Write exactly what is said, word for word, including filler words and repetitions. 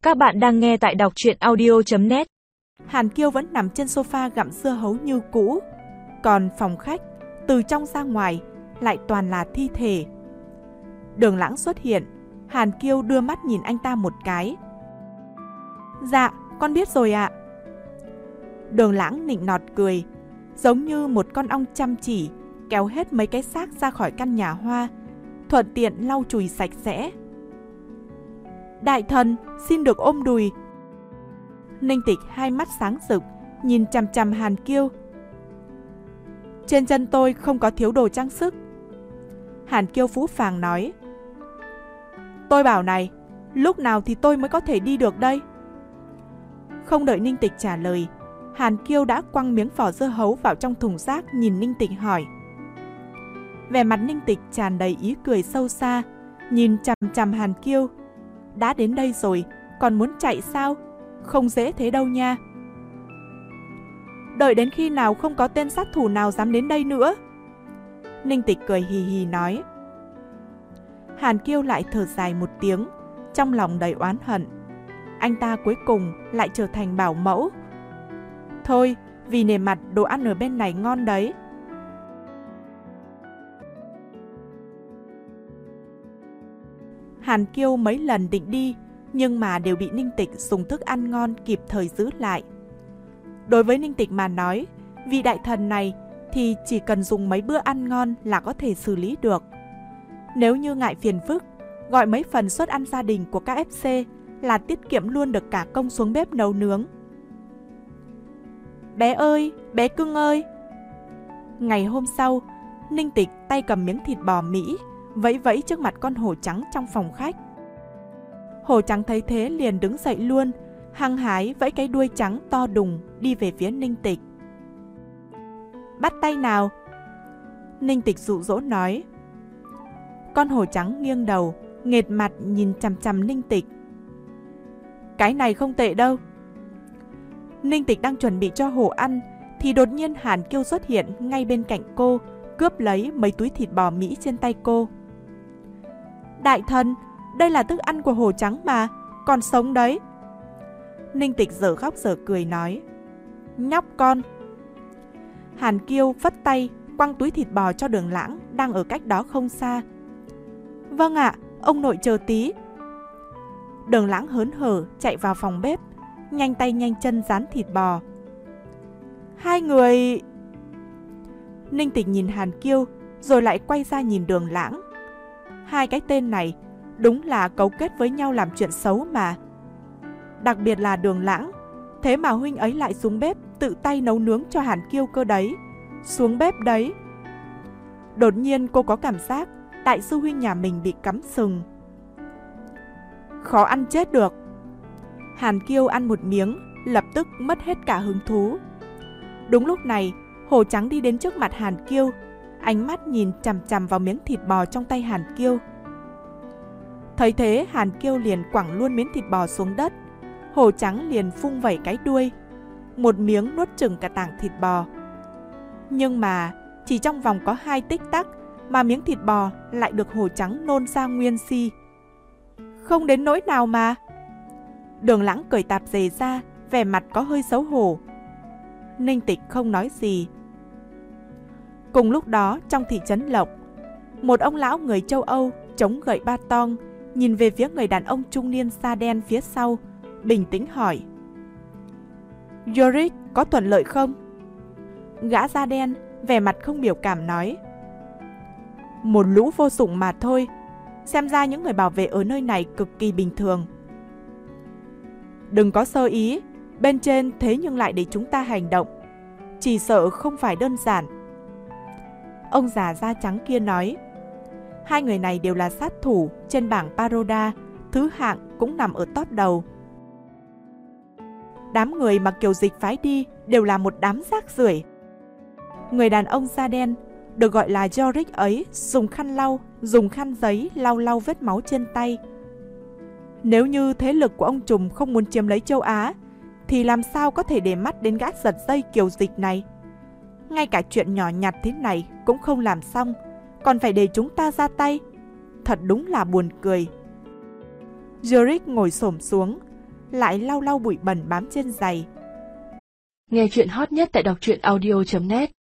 Các bạn đang nghe tại đọc truyện audio chấm net. Hàn Kiêu vẫn nằm trên sofa gặm dưa hấu như cũ. Còn phòng khách, từ trong ra ngoài, lại toàn là thi thể. Đường Lãng xuất hiện. Hàn Kiêu đưa mắt nhìn anh ta một cái. Dạ, con biết rồi ạ. Đường Lãng nịnh nọt cười, giống như một con ong chăm chỉ, kéo hết mấy cái xác ra khỏi căn nhà hoa, thuận tiện lau chùi sạch sẽ. Đại thần, xin được ôm đùi. Ninh Tịch hai mắt sáng rực, nhìn chằm chằm Hàn Kiêu. Trên chân tôi không có thiếu đồ trang sức. Hàn Kiêu phũ phàng nói. Tôi bảo này, lúc nào thì tôi mới có thể đi được đây? Không đợi Ninh Tịch trả lời, Hàn Kiêu đã quăng miếng vỏ dưa hấu vào trong thùng rác, nhìn Ninh Tịch hỏi. Vẻ mặt Ninh Tịch tràn đầy ý cười sâu xa, nhìn chằm chằm Hàn Kiêu. Đã đến đây rồi, còn muốn chạy sao? Không dễ thế đâu nha. Đợi đến khi nào không có tên sát thủ nào dám đến đây nữa? Ninh Tịch cười hì hì nói. Hàn Kiêu lại thở dài một tiếng, trong lòng đầy oán hận. Anh ta cuối cùng lại trở thành bảo mẫu. Thôi, vì nề mặt đồ ăn ở bên này ngon đấy. Hàn Kiêu mấy lần định đi, nhưng mà đều bị Ninh Tịch dùng thức ăn ngon kịp thời giữ lại. Đối với Ninh Tịch mà nói, vị đại thần này thì chỉ cần dùng mấy bữa ăn ngon là có thể xử lý được. Nếu như ngại phiền phức, gọi mấy phần suất ăn gia đình của các ép xê là tiết kiệm luôn được cả công xuống bếp nấu nướng. Bé ơi, bé cưng ơi. Ngày hôm sau, Ninh Tịch tay cầm miếng thịt bò Mỹ, vẫy vẫy trước mặt con hổ trắng trong phòng khách. Hổ trắng thấy thế liền đứng dậy luôn, hăng hái vẫy cái đuôi trắng to đùng đi về phía Ninh Tịch. Bắt tay nào. Ninh Tịch dụ dỗ nói. Con hổ trắng nghiêng đầu, nghệt mặt nhìn chằm chằm Ninh Tịch. Cái này không tệ đâu. Ninh Tịch đang chuẩn bị cho hổ ăn, thì đột nhiên Hàn Kiêu xuất hiện ngay bên cạnh cô, cướp lấy mấy túi thịt bò Mỹ trên tay cô. Đại thần, đây là thức ăn của hổ trắng mà, còn sống đấy. Ninh Tịch giở khóc giở cười nói. Nhóc con. Hàn Kiêu phất tay, quăng túi thịt bò cho Đường Lãng đang ở cách đó không xa. Vâng ạ, ông nội chờ tí. Đường Lãng hớn hở chạy vào phòng bếp, nhanh tay nhanh chân rán thịt bò. Hai người... Ninh Tịch nhìn Hàn Kiêu, rồi lại quay ra nhìn Đường Lãng. Hai cái tên này đúng là cấu kết với nhau làm chuyện xấu mà. Đặc biệt là Đường Lãng, thế mà huynh ấy lại xuống bếp tự tay nấu nướng cho Hàn Kiêu cơ đấy. Xuống bếp đấy. Đột nhiên cô có cảm giác đại sư huynh nhà mình bị cắm sừng. Khó ăn chết được. Hàn Kiêu ăn một miếng, lập tức mất hết cả hứng thú. Đúng lúc này, hổ trắng đi đến trước mặt Hàn Kiêu, ánh mắt nhìn chằm chằm vào miếng thịt bò trong tay Hàn Kiêu. Thấy thế, Hàn Kiêu liền quẳng luôn miếng thịt bò xuống đất. Hổ trắng liền phung vẩy cái đuôi, một miếng nuốt chửng cả tảng thịt bò. Nhưng mà chỉ trong vòng có hai tích tắc mà miếng thịt bò lại được hổ trắng nôn ra nguyên si. Không đến nỗi nào mà. Đường Lãng cởi tạp dề ra, vẻ mặt có hơi xấu hổ. Ninh Tịch không nói gì. Cùng lúc đó, trong thị trấn Lộc, một ông lão người châu Âu chống gậy ba tong nhìn về phía người đàn ông trung niên da đen phía sau, bình tĩnh hỏi. Yorick có thuận lợi không? Gã da đen vẻ mặt không biểu cảm nói. Một lũ vô dụng mà thôi. Xem ra những người bảo vệ ở nơi này cực kỳ bình thường. Đừng có sơ ý, bên trên thế nhưng lại để chúng ta hành động, chỉ sợ không phải đơn giản. Ông già da trắng kia nói. Hai người này đều là sát thủ trên bảng Paroda, thứ hạng cũng nằm ở top đầu. Đám người mà Kiều Dịch phái đi đều là một đám rác rưởi. Người đàn ông da đen được gọi là Yorick ấy dùng khăn lau, dùng khăn giấy lau lau vết máu trên tay. Nếu như thế lực của ông trùm không muốn chiếm lấy châu Á, thì làm sao có thể để mắt đến gã giật dây Kiều Dịch này? Ngay cả chuyện nhỏ nhặt thế này cũng không làm xong, còn phải để chúng ta ra tay. Thật đúng là buồn cười. Yorick ngồi xổm xuống, lại lau lau bụi bẩn bám trên giày. Nghe chuyện hot nhất tại đọc truyện audio chấm net.